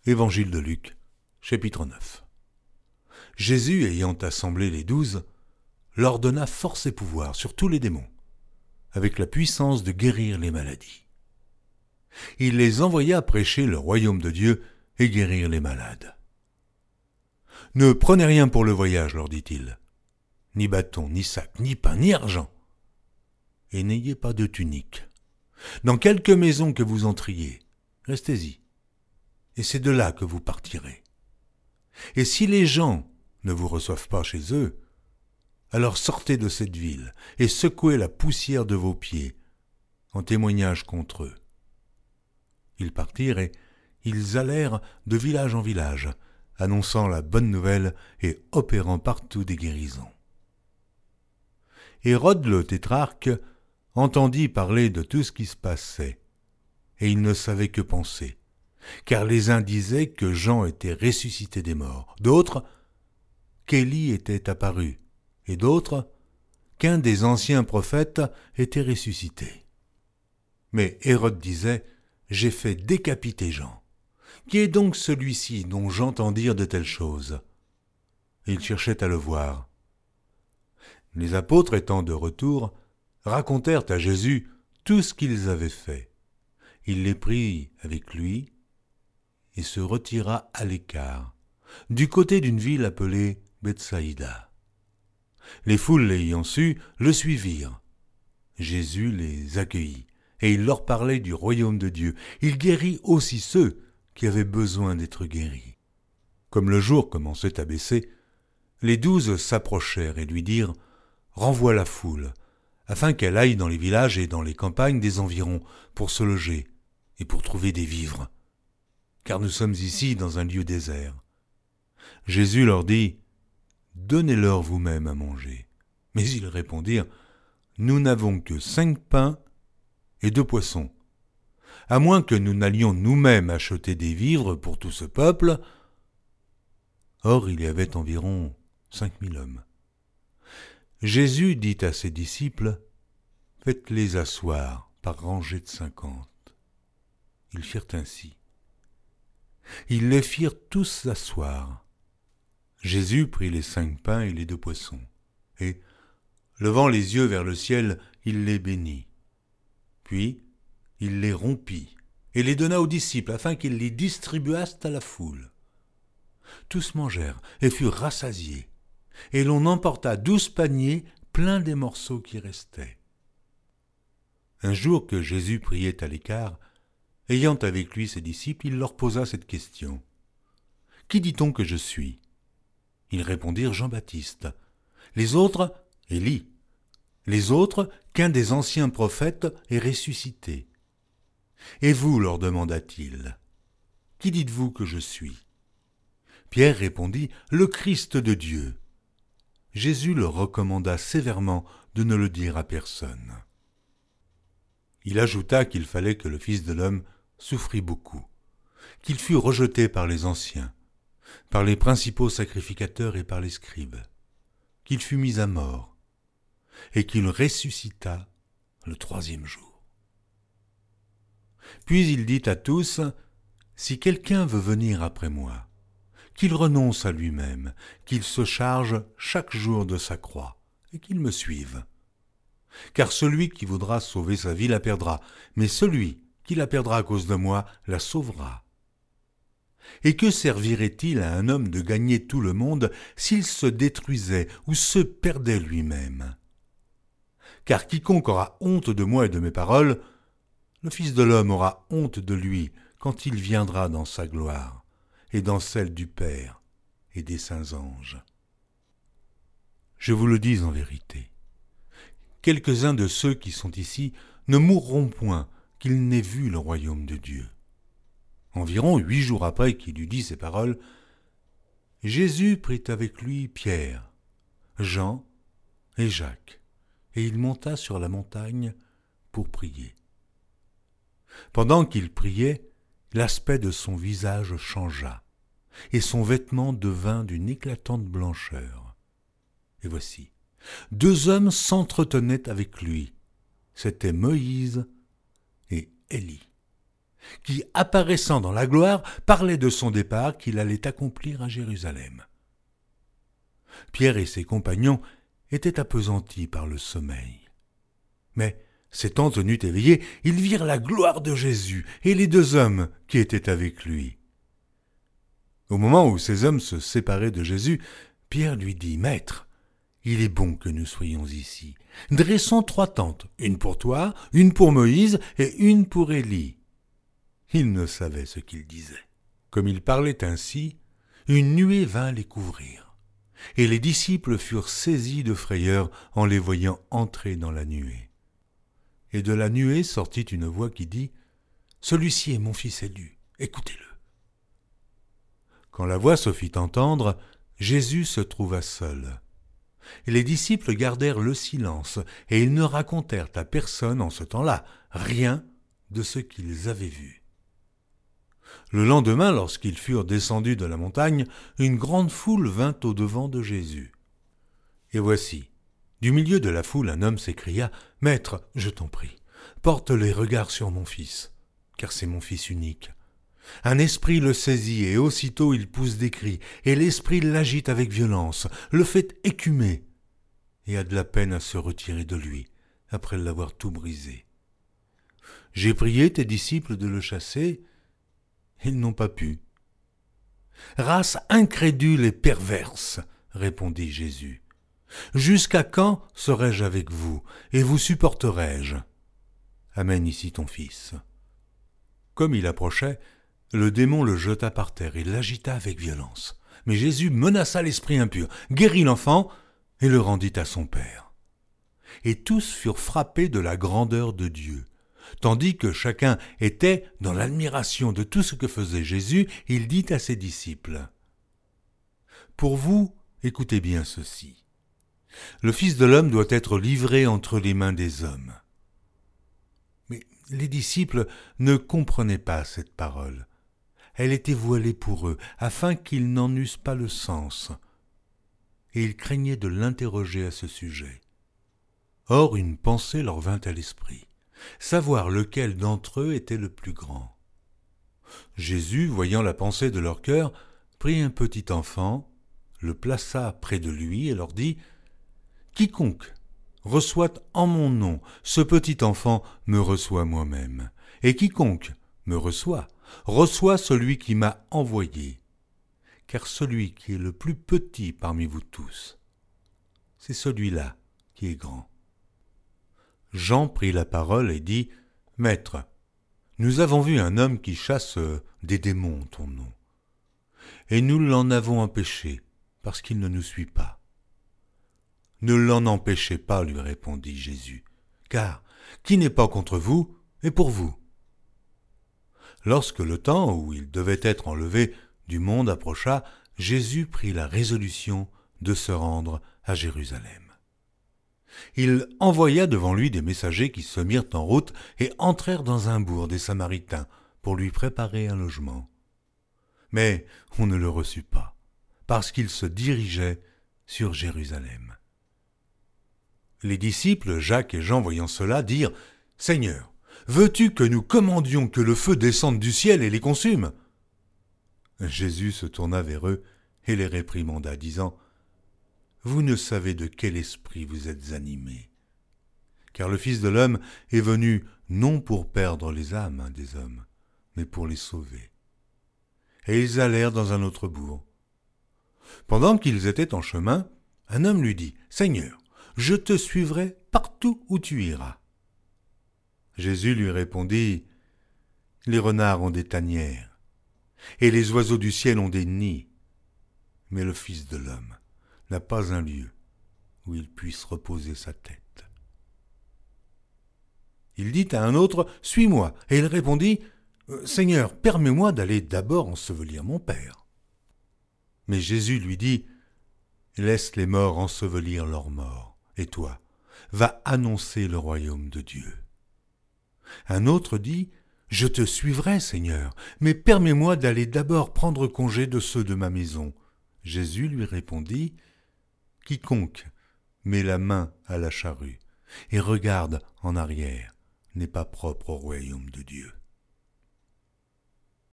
Évangile de Luc, chapitre 9. Jésus, ayant assemblé les 12, leur donna force et pouvoir sur tous les démons, avec la puissance de guérir les maladies. Il les envoya prêcher le royaume de Dieu et guérir les malades. « Ne prenez rien pour le voyage, leur dit-il, ni bâton, ni sac, ni pain, ni argent, et n'ayez pas de tunique. Dans quelque maison que vous entriez, restez-y, et c'est de là que vous partirez. Et si les gens ne vous reçoivent pas chez eux, alors sortez de cette ville et secouez la poussière de vos pieds, en témoignage contre eux. » Ils partirent et ils allèrent de village en village, annonçant la bonne nouvelle et opérant partout des guérisons. Hérode le tétrarque entendit parler de tout ce qui se passait, et il ne savait que penser, car les uns disaient que Jean était ressuscité des morts, d'autres qu'Élie était apparu, et d'autres qu'un des anciens prophètes était ressuscité. Mais Hérode disait « J'ai fait décapiter Jean. Qui est donc celui-ci dont j'entends dire de telles choses ?» Il cherchait à le voir. Les apôtres étant de retour, racontèrent à Jésus tout ce qu'ils avaient fait. Il les prit avec lui et se retira à l'écart, du côté d'une ville appelée Bethsaïda. Les foules l'ayant su, le suivirent. Jésus les accueillit, et il leur parlait du royaume de Dieu. Il guérit aussi ceux qui avaient besoin d'être guéris. Comme le jour commençait à baisser, les 12 s'approchèrent et lui dirent « Renvoie la foule, afin qu'elle aille dans les villages et dans les campagnes des environs pour se loger et pour trouver des vivres, car nous sommes ici dans un lieu désert. » Jésus leur dit « Donnez-leur vous-même à manger. » Mais ils répondirent « Nous n'avons que 5 pains et 2 poissons. À moins que nous n'allions nous-mêmes acheter des vivres pour tout ce peuple. » Or il y avait environ 5000 hommes. Jésus dit à ses disciples « Faites-les asseoir par rangées de 50. » Ils firent ainsi. Ils les firent tous asseoir. Jésus prit les 5 pains et les 2 poissons, et, levant les yeux vers le ciel, il les bénit. Puis, il les rompit et les donna aux disciples afin qu'ils les distribuassent à la foule. Tous mangèrent et furent rassasiés, et l'on emporta 12 paniers pleins des morceaux qui restaient. Un jour que Jésus priait à l'écart, ayant avec lui ses disciples, il leur posa cette question. « Qui dit-on que je suis ?» Ils répondirent « Jean-Baptiste. » Les autres, « Élie. » Les autres, qu'un des anciens prophètes est ressuscité. « Et vous, leur demanda-t-il, qui dites-vous que je suis ?» Pierre répondit, « Le Christ de Dieu. » Jésus leur recommanda sévèrement de ne le dire à personne. Il ajouta qu'il fallait que le Fils de l'homme souffrit beaucoup, qu'il fût rejeté par les anciens, par les principaux sacrificateurs et par les scribes, qu'il fût mis à mort, et qu'il ressuscita le 3e jour. Puis il dit à tous, « Si quelqu'un veut venir après moi, qu'il renonce à lui-même, qu'il se charge chaque jour de sa croix, et qu'il me suive. Car celui qui voudra sauver sa vie la perdra, mais celui qui la perdra à cause de moi la sauvera. Et que servirait-il à un homme de gagner tout le monde s'il se détruisait ou se perdait lui-même ? Car quiconque aura honte de moi et de mes paroles, le Fils de l'homme aura honte de lui quand il viendra dans sa gloire et dans celle du Père et des saints anges. Je vous le dis en vérité, quelques-uns de ceux qui sont ici ne mourront point qu'ils n'aient vu le royaume de Dieu. » Environ 8 jours après qu'il eut dit ces paroles, Jésus prit avec lui Pierre, Jean et Jacques, et il monta sur la montagne pour prier. Pendant qu'il priait, l'aspect de son visage changea, et son vêtement devint d'une éclatante blancheur. Et voici, 2 hommes s'entretenaient avec lui, c'étaient Moïse et Élie. qui, apparaissant dans la gloire, parlait de son départ qu'il allait accomplir à Jérusalem. Pierre et ses compagnons étaient appesantis par le sommeil. Mais, s'étant tenus éveillés, ils virent la gloire de Jésus et les 2 hommes qui étaient avec lui. Au moment où ces hommes se séparaient de Jésus, Pierre lui dit « Maître, il est bon que nous soyons ici. Dressons 3 tentes, une pour toi, une pour Moïse et une pour Élie. » Il ne savait ce qu'il disait. Comme il parlait ainsi, une nuée vint les couvrir. Et les disciples furent saisis de frayeur en les voyant entrer dans la nuée. Et de la nuée sortit une voix qui dit « Celui-ci est mon fils élu, écoutez-le. » Quand la voix se fit entendre, Jésus se trouva seul. Et les disciples gardèrent le silence, et ils ne racontèrent à personne en ce temps-là rien de ce qu'ils avaient vu. Le lendemain, lorsqu'ils furent descendus de la montagne, une grande foule vint au-devant de Jésus. Et voici, du milieu de la foule, un homme s'écria « Maître, je t'en prie, porte les regards sur mon fils, car c'est mon fils unique. Un esprit le saisit, et aussitôt il pousse des cris, et l'esprit l'agite avec violence, le fait écumer, et a de la peine à se retirer de lui, après l'avoir tout brisé. J'ai prié tes disciples de le chasser, ils n'ont pas pu. » « Race incrédule et perverse, répondit Jésus. Jusqu'à quand serai-je avec vous, et vous supporterai-je? Amène ici ton fils. » Comme il approchait, le démon le jeta par terre et l'agita avec violence. Mais Jésus menaça l'esprit impur, guérit l'enfant et le rendit à son père. Et tous furent frappés de la grandeur de Dieu. Tandis que chacun était dans l'admiration de tout ce que faisait Jésus, il dit à ses disciples « Pour vous, écoutez bien ceci. Le Fils de l'homme doit être livré entre les mains des hommes. » Mais les disciples ne comprenaient pas cette parole. Elle était voilée pour eux, afin qu'ils n'en eussent pas le sens. Et ils craignaient de l'interroger à ce sujet. Or, une pensée leur vint à l'esprit, savoir lequel d'entre eux était le plus grand. Jésus, voyant la pensée de leur cœur, prit un petit enfant, le plaça près de lui et leur dit « Quiconque reçoit en mon nom ce petit enfant me reçoit moi-même, et quiconque me reçoit celui qui m'a envoyé, car celui qui est le plus petit parmi vous tous, c'est celui-là qui est grand. » Jean prit la parole et dit « Maître, nous avons vu un homme qui chasse des démons en ton nom, et nous l'en avons empêché, parce qu'il ne nous suit pas. » « Ne l'en empêchez pas, lui répondit Jésus, car qui n'est pas contre vous est pour vous. » Lorsque le temps où il devait être enlevé du monde approcha, Jésus prit la résolution de se rendre à Jérusalem. Il envoya devant lui des messagers qui se mirent en route et entrèrent dans un bourg des Samaritains pour lui préparer un logement. Mais on ne le reçut pas, parce qu'il se dirigeait sur Jérusalem. Les disciples, Jacques et Jean, voyant cela, dirent « Seigneur, veux-tu que nous commandions que le feu descende du ciel et les consume ?» Jésus se tourna vers eux et les réprimanda, disant « Vous ne savez de quel esprit vous êtes animés, car le Fils de l'homme est venu non pour perdre les âmes des hommes, mais pour les sauver. » Et ils allèrent dans un autre bourg. Pendant qu'ils étaient en chemin, un homme lui dit « Seigneur, je te suivrai partout où tu iras. » Jésus lui répondit « Les renards ont des tanières, et les oiseaux du ciel ont des nids, mais le Fils de l'homme n'a pas un lieu où il puisse reposer sa tête. » Il dit à un autre « Suis-moi » et il répondit « Seigneur, permets-moi d'aller d'abord ensevelir mon Père. » Mais Jésus lui dit « Laisse les morts ensevelir leurs morts. Et toi, va annoncer le royaume de Dieu. » Un autre dit « Je te suivrai, Seigneur, mais permets-moi d'aller d'abord prendre congé de ceux de ma maison. » Jésus lui répondit « Quiconque met la main à la charrue et regarde en arrière n'est pas propre au royaume de Dieu. »